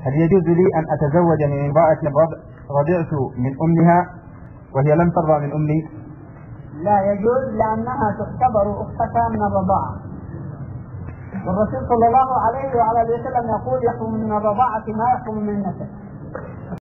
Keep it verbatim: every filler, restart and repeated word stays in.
هل يجوز لي أن أتزوج من امرأة رضعت من أمها وهي لم ترضع من أمي؟ لا يجوز، لأنها تعتبر أختها من الرضاعة، والرسول صلى الله عليه وعلى اله وسلم يقول: يحكم من الرضاعة ما يحكم من النسب.